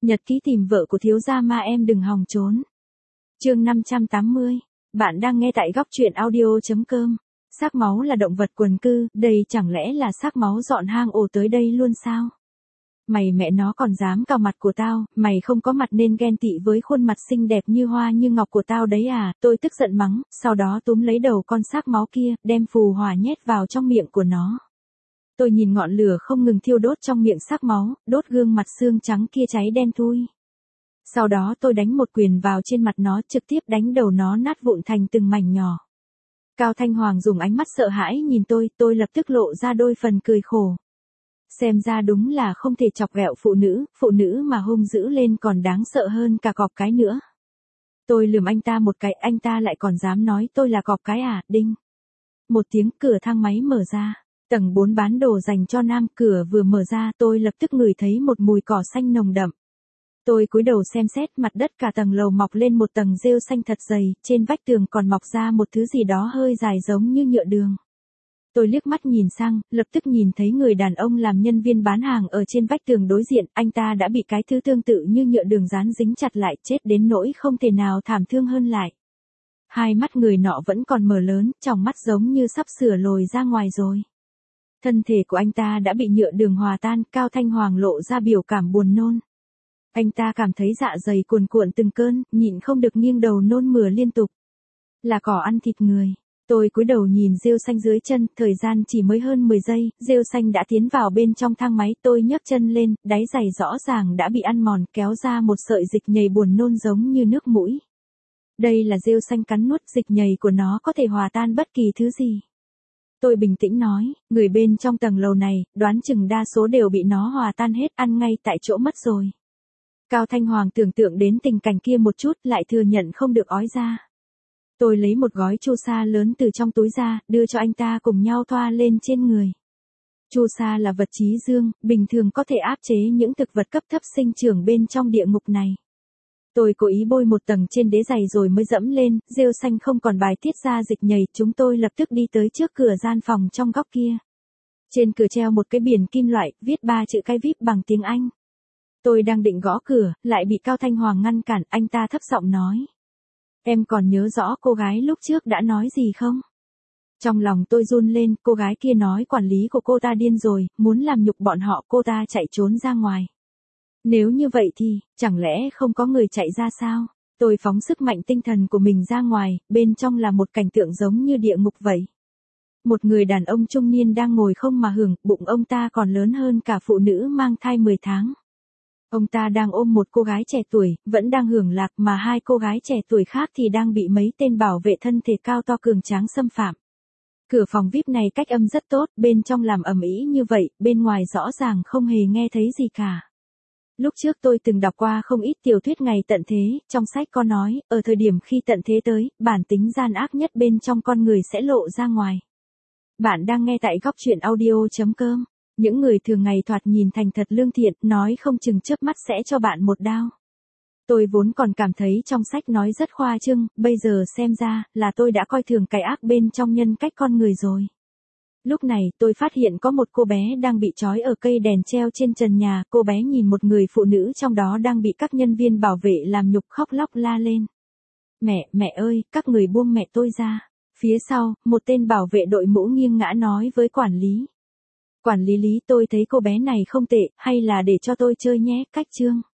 Nhật ký tìm vợ của thiếu gia ma em đừng hòng trốn. Chương 580. Bạn đang nghe tại góc truyện audio.com. Xác máu là động vật quần cư, đây chẳng lẽ là xác máu dọn hang ổ tới đây luôn sao? Mày mẹ nó còn dám cào mặt của tao, mày không có mặt nên ghen tị với khuôn mặt xinh đẹp như hoa như ngọc của tao đấy à? Tôi tức giận mắng, sau đó túm lấy đầu con xác máu kia, đem phù hỏa nhét vào trong miệng của nó. Tôi nhìn ngọn lửa không ngừng thiêu đốt trong miệng xác máu, đốt gương mặt xương trắng kia cháy đen thui. Sau đó tôi đánh một quyền vào trên mặt nó, trực tiếp đánh đầu nó nát vụn thành từng mảnh nhỏ. Cao Thanh Hoàng dùng ánh mắt sợ hãi nhìn tôi lập tức lộ ra đôi phần cười khổ. Xem ra đúng là không thể chọc ghẹo phụ nữ mà hung dữ lên còn đáng sợ hơn cả cọp cái nữa. Tôi lườm anh ta một cái, anh ta lại còn dám nói tôi là cọp cái à, đinh. Một tiếng cửa thang máy mở ra, tầng 4 bán đồ dành cho nam, cửa vừa mở ra tôi lập tức ngửi thấy một mùi cỏ xanh nồng đậm. Tôi cúi đầu xem xét mặt đất cả tầng lầu mọc lên một tầng rêu xanh thật dày, trên vách tường còn mọc ra một thứ gì đó hơi dài giống như nhựa đường. Tôi liếc mắt nhìn sang, lập tức nhìn thấy người đàn ông làm nhân viên bán hàng ở trên vách tường đối diện, anh ta đã bị cái thứ tương tự như nhựa đường dán dính chặt lại, chết đến nỗi không thể nào thảm thương hơn lại. Hai mắt người nọ vẫn còn mở lớn, tròng mắt giống như sắp sửa lồi ra ngoài rồi. Thân thể của anh ta đã bị nhựa đường hòa tan, Cao Thanh Hoàng lộ ra biểu cảm buồn nôn. Anh ta cảm thấy dạ dày cuồn cuộn từng cơn, nhịn không được nghiêng đầu nôn mửa liên tục. Là cỏ ăn thịt người. Tôi cúi đầu nhìn rêu xanh dưới chân, thời gian chỉ mới hơn 10 giây, rêu xanh đã tiến vào bên trong thang máy, tôi nhấc chân lên, đáy giày rõ ràng đã bị ăn mòn, kéo ra một sợi dịch nhầy buồn nôn giống như nước mũi. Đây là rêu xanh cắn nuốt, dịch nhầy của nó có thể hòa tan bất kỳ thứ gì. Tôi bình tĩnh nói, người bên trong tầng lầu này, đoán chừng đa số đều bị nó hòa tan hết, ăn ngay tại chỗ mất rồi. Cao Thanh Hoàng tưởng tượng đến tình cảnh kia một chút, lại thừa nhận không được ói ra. Tôi lấy một gói chu sa lớn từ trong túi ra, đưa cho anh ta cùng nhau thoa lên trên người. Chu sa là vật chí dương, bình thường có thể áp chế những thực vật cấp thấp sinh trưởng bên trong địa ngục này. Tôi cố ý bôi một tầng trên đế giày rồi mới dẫm lên, rêu xanh không còn bài tiết ra dịch nhầy, chúng tôi lập tức đi tới trước cửa gian phòng trong góc kia. Trên cửa treo một cái biển kim loại, viết 3 chữ cái VIP bằng tiếng Anh. Tôi đang định gõ cửa, lại bị Cao Thanh Hoàng ngăn cản, anh ta thấp giọng nói. Em còn nhớ rõ cô gái lúc trước đã nói gì không? Trong lòng tôi run lên, cô gái kia nói quản lý của cô ta điên rồi, muốn làm nhục bọn họ, cô ta chạy trốn ra ngoài. Nếu như vậy thì, chẳng lẽ không có người chạy ra sao? Tôi phóng sức mạnh tinh thần của mình ra ngoài, bên trong là một cảnh tượng giống như địa ngục vậy. Một người đàn ông trung niên đang ngồi không mà hưởng, bụng ông ta còn lớn hơn cả phụ nữ mang thai 10 tháng. Ông ta đang ôm một cô gái trẻ tuổi, vẫn đang hưởng lạc, mà hai cô gái trẻ tuổi khác thì đang bị mấy tên bảo vệ thân thể cao to cường tráng xâm phạm. Cửa phòng VIP này cách âm rất tốt, bên trong làm ầm ĩ như vậy, bên ngoài rõ ràng không hề nghe thấy gì cả. Lúc trước tôi từng đọc qua không ít tiểu thuyết ngày tận thế, trong sách có nói, ở thời điểm khi tận thế tới, bản tính gian ác nhất bên trong con người sẽ lộ ra ngoài. Bạn đang nghe tại góc truyện audio.com. Những người thường ngày thoạt nhìn thành thật lương thiện, nói không chừng chớp mắt sẽ cho bạn một đao. Tôi vốn còn cảm thấy trong sách nói rất khoa trương, bây giờ xem ra là tôi đã coi thường cái ác bên trong nhân cách con người rồi. Lúc này tôi phát hiện có một cô bé đang bị trói ở cây đèn treo trên trần nhà, cô bé nhìn một người phụ nữ trong đó đang bị các nhân viên bảo vệ làm nhục, khóc lóc la lên. Mẹ ơi, các người buông mẹ tôi ra. Phía sau, một tên bảo vệ đội mũ nghiêng ngã nói với quản lý. Quản lý, tôi thấy cô bé này không tệ, hay là để cho tôi chơi nhé, cách chương.